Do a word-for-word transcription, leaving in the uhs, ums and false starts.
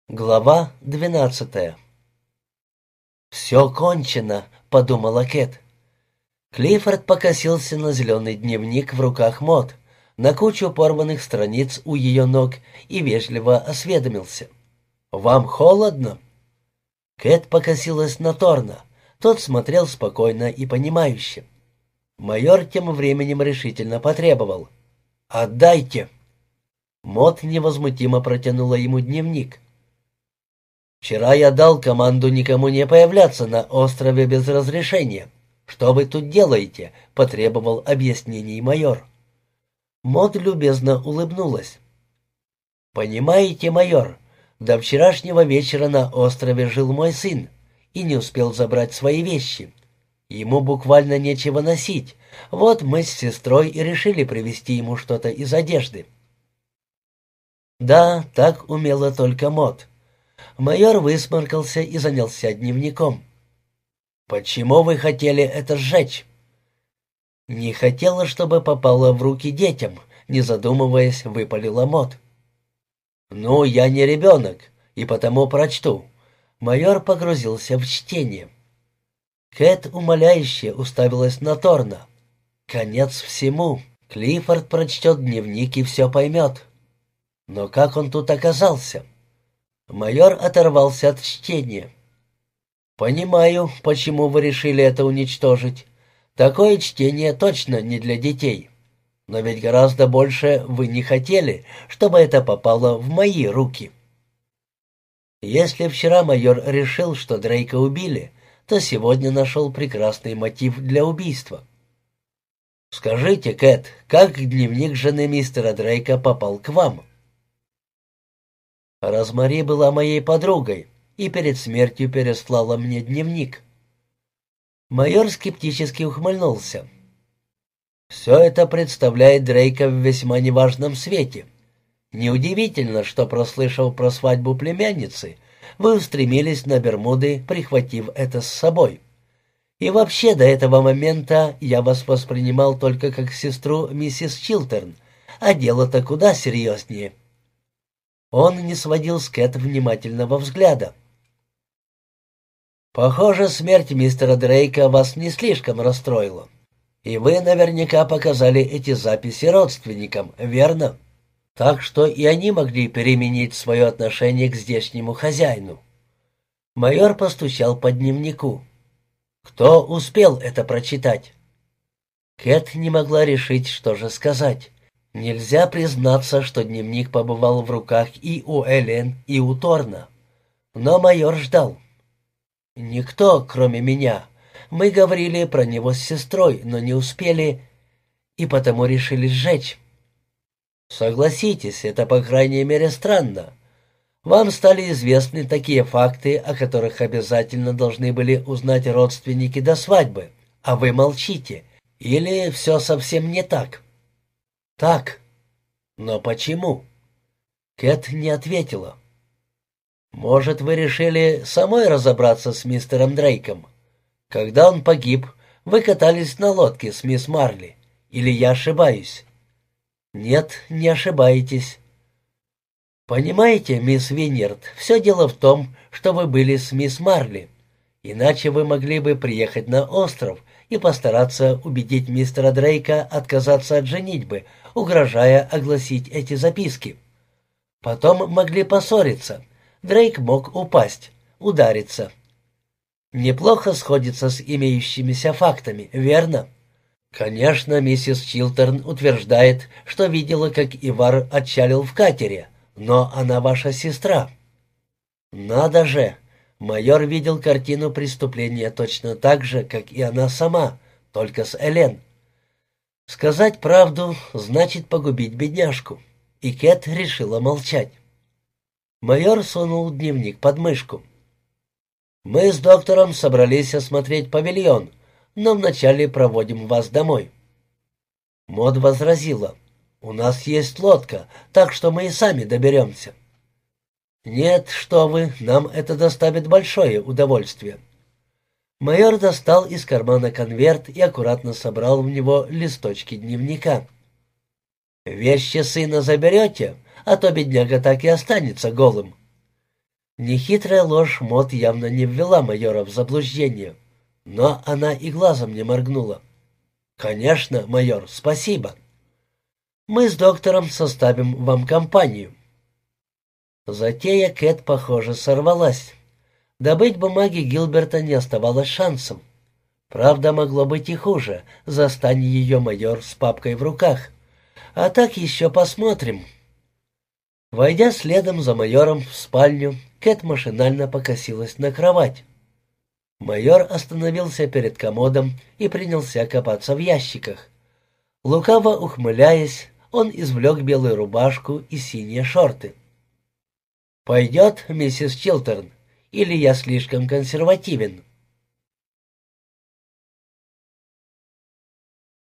Глава двенадцатая. «Все кончено», — подумала Кэт. Клиффорд покосился на зеленый дневник в руках Мод, на кучу порванных страниц у ее ног и вежливо осведомился. «Вам холодно?» Кэт покосилась на Торна. Тот смотрел спокойно и понимающе. Майор тем временем решительно потребовал. «Отдайте!» Мод невозмутимо протянула ему дневник. «Вчера я дал команду никому не появляться на острове без разрешения. Что вы тут делаете?» — потребовал объяснений майор. Мод любезно улыбнулась. «Понимаете, майор, до вчерашнего вечера на острове жил мой сын и не успел забрать свои вещи. Ему буквально нечего носить. Вот мы с сестрой и решили привезти ему что-то из одежды». Да, так умела только Мод. Майор высморкался и занялся дневником. «Почему вы хотели это сжечь?» «Не хотела, чтобы попало в руки детям», — не задумываясь, выпалила Мод. «Ну, я не ребенок, и потому прочту». Майор погрузился в чтение. Кэт умоляюще уставилась на Торна. «Конец всему. Клиффорд прочтет дневник и все поймет». Но как он тут оказался? Майор оторвался от чтения. «Понимаю, почему вы решили это уничтожить. Такое чтение точно не для детей. Но ведь гораздо больше вы не хотели, чтобы это попало в мои руки». Если вчера майор решил, что Дрейка убили, то сегодня нашел прекрасный мотив для убийства. «Скажите, Кэт, как дневник жены мистера Дрейка попал к вам?» Розмари была моей подругой и перед смертью переслала мне дневник. Майор скептически ухмыльнулся. «Все это представляет Дрейка в весьма неважном свете. Неудивительно, что, прослышав про свадьбу племянницы, вы устремились на Бермуды, прихватив это с собой. И вообще до этого момента я вас воспринимал только как сестру миссис Чилтерн, а дело-то куда серьезнее». Он не сводил с Кэт внимательного взгляда. «Похоже, смерть мистера Дрейка вас не слишком расстроила. И вы наверняка показали эти записи родственникам, верно? Так что и они могли переменить свое отношение к здешнему хозяину». Майор постучал по дневнику. «Кто успел это прочитать?» Кэт не могла решить, что же сказать. Нельзя признаться, что дневник побывал в руках и у Элен, и у Торна. Но майор ждал. «Никто, кроме меня. Мы говорили про него с сестрой, но не успели, и потому решили сжечь». «Согласитесь, это, по крайней мере, странно. Вам стали известны такие факты, о которых обязательно должны были узнать родственники до свадьбы, а вы молчите. Или все совсем не так?» «Так. Но почему?» Кэт не ответила. «Может, вы решили самой разобраться с мистером Дрейком? Когда он погиб, вы катались на лодке с мисс Марли. Или я ошибаюсь?» «Нет, не ошибаетесь». «Понимаете, мисс Виньерд, все дело в том, что вы были с мисс Марли. Иначе вы могли бы приехать на остров и постараться убедить мистера Дрейка отказаться от женитьбы, угрожая огласить эти записки. Потом могли поссориться. Дрейк мог упасть, удариться. Неплохо сходится с имеющимися фактами, верно? Конечно, миссис Чилтерн утверждает, что видела, как Ивар отчалил в катере, но она ваша сестра». «Надо же! Майор видел картину преступления точно так же, как и она сама, только с Элен. Сказать правду значит погубить бедняжку, и Кэт решила молчать. Майор сунул дневник под мышку. «Мы с доктором собрались осмотреть павильон, но вначале проводим вас домой». Мод возразила. «У нас есть лодка, так что мы и сами доберемся». «Нет, что вы, нам это доставит большое удовольствие». Майор достал из кармана конверт и аккуратно собрал в него листочки дневника. «Вещи сына заберете, а то бедняга так и останется голым». Нехитрая ложь Мот явно не ввела майора в заблуждение, но она и глазом не моргнула. «Конечно, майор, спасибо. Мы с доктором составим вам компанию». Затея Кэт, похоже, сорвалась. Добыть бумаги Гилберта не оставалось шансом. Правда, могло быть и хуже, застань ее майор с папкой в руках. А так еще посмотрим. Войдя следом за майором в спальню, Кэт машинально покосилась на кровать. Майор остановился перед комодом и принялся копаться в ящиках. Лукаво ухмыляясь, он извлек белую рубашку и синие шорты. «Пойдет, миссис Чилтерн, или я слишком консервативен?»